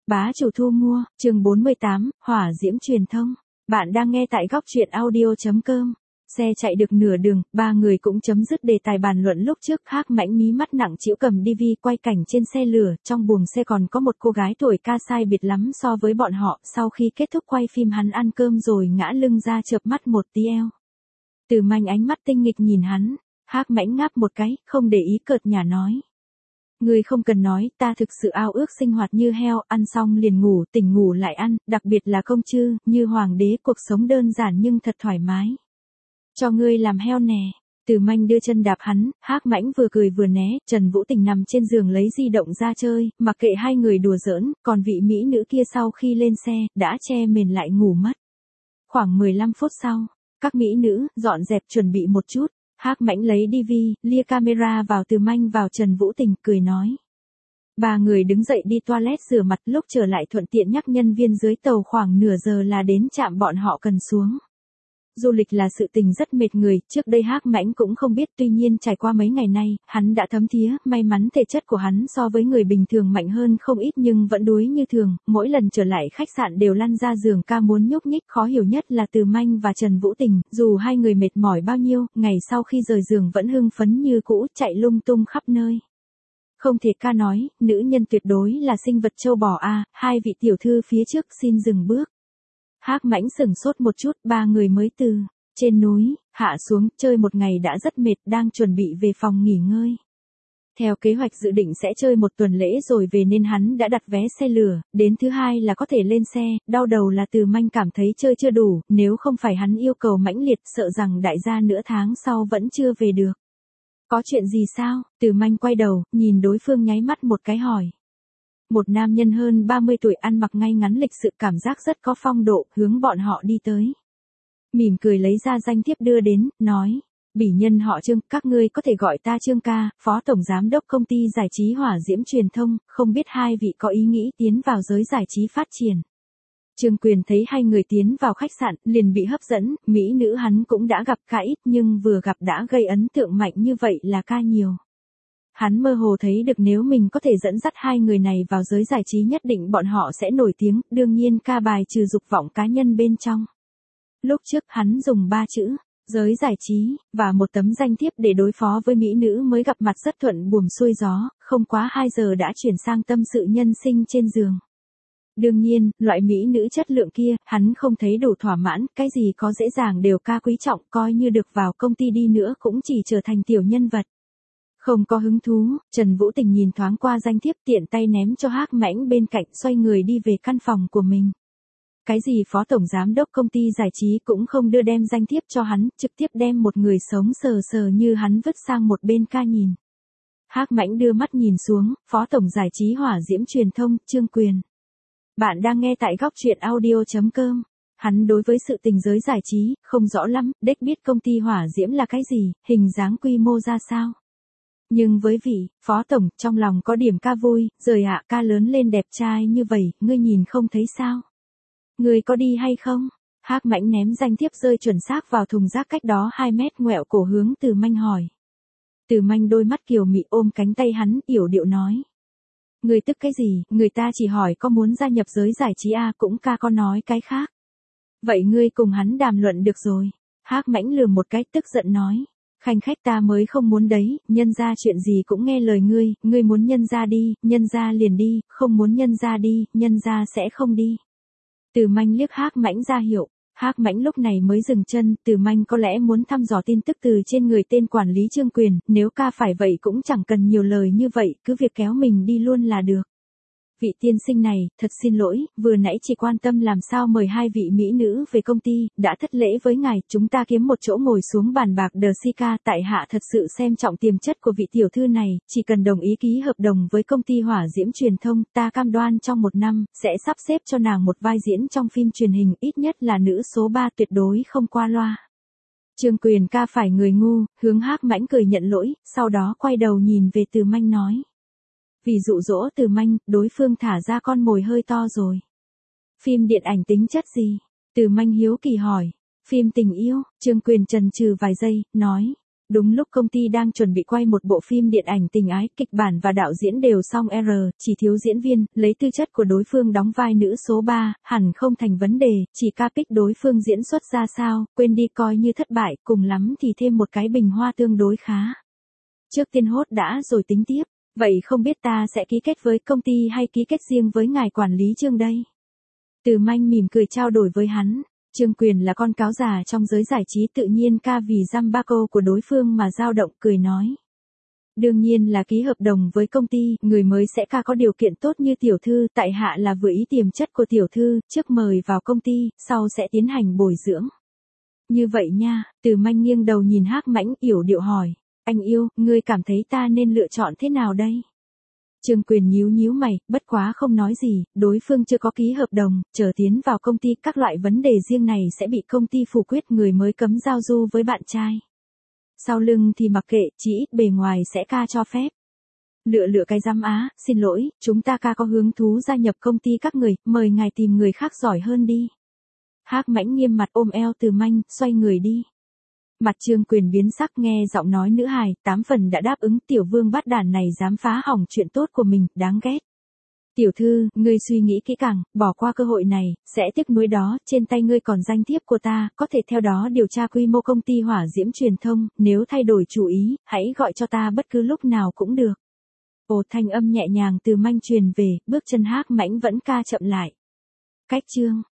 Bá chủ thu mua, chương 48, hỏa diễm truyền thông. Bạn đang nghe tại góc truyện audio.com. Xe chạy được nửa đường, ba người cũng chấm dứt đề tài bàn luận lúc trước. Hắc Mãnh mí mắt nặng trĩu cầm DV quay cảnh trên xe lửa, trong buồng xe còn có một cô gái tuổi ca sai biệt lắm so với bọn họ. Sau khi kết thúc quay phim hắn ăn cơm rồi ngã lưng ra chợp mắt một tí eo. Từ Manh ánh mắt tinh nghịch nhìn hắn, Hắc Mãnh ngáp một cái, không để ý cợt nhả nói. Ngươi không cần nói, ta thực sự ao ước sinh hoạt như heo, ăn xong liền ngủ, tỉnh ngủ lại ăn, đặc biệt là công chư, như hoàng đế, cuộc sống đơn giản nhưng thật thoải mái. Cho ngươi làm heo nè. Từ Manh đưa chân đạp hắn, Hắc Mãnh vừa cười vừa né, Trần Vũ Tình nằm trên giường lấy di động ra chơi, mặc kệ hai người đùa giỡn, còn vị mỹ nữ kia sau khi lên xe, đã che mền lại ngủ mất. Khoảng 15 phút sau, các mỹ nữ, dọn dẹp chuẩn bị một chút. Hắc Mãnh lấy DV, lia camera vào Từ Manh vào Trần Vũ Tình, cười nói. Ba người đứng dậy đi toilet rửa mặt, lúc trở lại thuận tiện nhắc nhân viên dưới tàu khoảng nửa giờ là đến trạm bọn họ cần xuống. Du lịch là sự tình rất mệt người, trước đây Hắc Mãnh cũng không biết, tuy nhiên trải qua mấy ngày nay, hắn đã thấm thía, may mắn thể chất của hắn so với người bình thường mạnh hơn không ít nhưng vẫn đuối như thường, mỗi lần trở lại khách sạn đều lăn ra giường ca muốn nhúc nhích. Khó hiểu nhất là Từ Manh và Trần Vũ Tình, dù hai người mệt mỏi bao nhiêu, ngày sau khi rời giường vẫn hưng phấn như cũ, chạy lung tung khắp nơi. Không thể ca nói, nữ nhân tuyệt đối là sinh vật châu bò a. Hai vị tiểu thư phía trước xin dừng bước. Hắc Mãnh sửng sốt một chút, ba người mới từ trên núi hạ xuống, chơi một ngày đã rất mệt, đang chuẩn bị về phòng nghỉ ngơi. Theo kế hoạch dự định sẽ chơi một tuần lễ rồi về nên hắn đã đặt vé xe lửa, đến thứ hai là có thể lên xe. Đau đầu là Từ Manh cảm thấy chơi chưa đủ, nếu không phải hắn yêu cầu mãnh liệt, sợ rằng đại gia nửa tháng sau vẫn chưa về được. Có chuyện gì sao? Từ Manh quay đầu, nhìn đối phương nháy mắt một cái hỏi. Một nam nhân hơn 30 tuổi ăn mặc ngay ngắn lịch sự, cảm giác rất có phong độ, hướng bọn họ đi tới. Mỉm cười lấy ra danh thiếp đưa đến, nói. Bỉ nhân họ Trương, các ngươi có thể gọi ta Trương ca, phó tổng giám đốc công ty giải trí Hỏa Diễm Truyền thông, không biết hai vị có ý nghĩ tiến vào giới giải trí phát triển. Trương Quyền thấy hai người tiến vào khách sạn, liền bị hấp dẫn, mỹ nữ hắn cũng đã gặp khá ít nhưng vừa gặp đã gây ấn tượng mạnh như vậy là ca nhiều. Hắn mơ hồ thấy được nếu mình có thể dẫn dắt hai người này vào giới giải trí nhất định bọn họ sẽ nổi tiếng, đương nhiên ca bài trừ dục vọng cá nhân bên trong. Lúc trước hắn dùng 3 chữ, giới giải trí, và một tấm danh thiếp để đối phó với mỹ nữ mới gặp mặt rất thuận buồm xuôi gió, không quá 2 giờ đã chuyển sang tâm sự nhân sinh trên giường. Đương nhiên, loại mỹ nữ chất lượng kia, hắn không thấy đủ thỏa mãn, cái gì có dễ dàng đều ca quý trọng, coi như được vào công ty đi nữa cũng chỉ trở thành tiểu nhân vật. Không có hứng thú, Trần Vũ Tình nhìn thoáng qua danh thiếp tiện tay ném cho Hắc Mãnh bên cạnh, xoay người đi về căn phòng của mình. Cái gì phó tổng giám đốc công ty giải trí cũng không đưa đem danh thiếp cho hắn, trực tiếp đem một người sống sờ sờ như hắn vứt sang một bên ca nhìn. Hắc Mãnh đưa mắt nhìn xuống, phó tổng giải trí Hỏa Diễm Truyền thông, Trương Quyền. Bạn đang nghe tại góc truyện audio.com. Hắn đối với sự tình giới giải trí, không rõ lắm, đếch biết công ty Hỏa Diễm là cái gì, hình dáng quy mô ra sao. Nhưng với vị, phó tổng, trong lòng có điểm ca vui, rời ạ ca lớn lên đẹp trai như vậy, ngươi nhìn không thấy sao? Ngươi có đi hay không? Hắc Mãnh ném danh thiếp rơi chuẩn xác vào thùng rác cách đó 2 mét, ngoẹo cổ hướng Từ Manh hỏi. Từ Manh đôi mắt kiều mị ôm cánh tay hắn, yểu điệu nói. Ngươi tức cái gì, người ta chỉ hỏi có muốn gia nhập giới giải trí à, cũng ca có nói cái khác. Vậy ngươi cùng hắn đàm luận được rồi. Hắc Mãnh lườm một cái, tức giận nói. Khanh khách ta mới không muốn đấy, nhân ra chuyện gì cũng nghe lời ngươi muốn nhân ra đi, nhân ra liền đi, không muốn nhân ra đi, nhân ra sẽ không đi. Từ Manh liếc Hắc Mãnh ra hiệu, Hắc Mãnh lúc này mới dừng chân, Từ Manh có lẽ muốn thăm dò tin tức từ trên người tên quản lý Trương Quyền, nếu ca phải vậy cũng chẳng cần nhiều lời như vậy, cứ việc kéo mình đi luôn là được. Vị tiên sinh này, thật xin lỗi, vừa nãy chỉ quan tâm làm sao mời hai vị mỹ nữ về công ty, đã thất lễ với ngài, chúng ta kiếm một chỗ ngồi xuống bàn bạc đờ si ca, tại hạ thật sự xem trọng tiềm chất của vị tiểu thư này, chỉ cần đồng ý ký hợp đồng với công ty Hỏa Diễm Truyền thông, ta cam đoan trong 1 năm, sẽ sắp xếp cho nàng một vai diễn trong phim truyền hình, ít nhất là nữ số 3 tuyệt đối không qua loa. Trương Quyền ca phải người ngu, hướng Hắc Mãnh cười nhận lỗi, sau đó quay đầu nhìn về Từ Manh nói. Vì dụ dỗ Từ Manh, đối phương thả ra con mồi hơi to rồi. Phim điện ảnh tính chất gì? Từ Manh hiếu kỳ hỏi. Phim tình yêu, Trương Quyền chần chừ vài giây, nói. Đúng lúc công ty đang chuẩn bị quay một bộ phim điện ảnh tình ái, kịch bản và đạo diễn đều xong chỉ thiếu diễn viên, lấy tư chất của đối phương đóng vai nữ số 3, hẳn không thành vấn đề, chỉ pick đối phương diễn xuất ra sao, quên đi coi như thất bại, cùng lắm thì thêm một cái bình hoa tương đối khá. Trước tiên hốt đã rồi tính tiếp, vậy không biết ta sẽ ký kết với công ty hay ký kết riêng với ngài quản lý Trương đây? Từ Manh mỉm cười trao đổi với hắn. Trương Quyền là con cáo già trong giới giải trí, tự nhiên vì dăm ba câu của đối phương mà dao động, cười nói. Đương nhiên là ký hợp đồng với công ty, người mới sẽ có điều kiện tốt như tiểu thư, tại hạ là vừa ý tiềm chất của tiểu thư, trước mời vào công ty, sau sẽ tiến hành bồi dưỡng. Như vậy nha, Từ Manh nghiêng đầu nhìn Hắc Mãnh, yểu điệu hỏi. Anh yêu, ngươi cảm thấy ta nên lựa chọn thế nào đây? Trương Quyền nhíu mày, bất quá không nói gì, đối phương chưa có ký hợp đồng, chờ tiến vào công ty, các loại vấn đề riêng này sẽ bị công ty phủ quyết, người mới cấm giao du với bạn trai. Sau lưng thì mặc kệ, chỉ ít bề ngoài sẽ cho phép. Lựa cái rắm á, xin lỗi, chúng ta có hứng thú gia nhập công ty các người, mời ngài tìm người khác giỏi hơn đi. Hắc Mãnh nghiêm mặt ôm eo Từ Manh, xoay người đi. Mặt Trương Quyền biến sắc, nghe giọng nói nữ hài, 8 phần đã đáp ứng, tiểu vương bát đản này dám phá hỏng chuyện tốt của mình, đáng ghét. Tiểu thư, ngươi suy nghĩ kỹ càng, bỏ qua cơ hội này, sẽ tiếc nuối đó, trên tay ngươi còn danh thiếp của ta, có thể theo đó điều tra quy mô công ty Hỏa Diễm Truyền Thông, nếu thay đổi chủ ý, hãy gọi cho ta bất cứ lúc nào cũng được. Ồ, thanh âm nhẹ nhàng Từ Manh truyền về, bước chân Hắc Mãnh vẫn chậm lại. Cách chương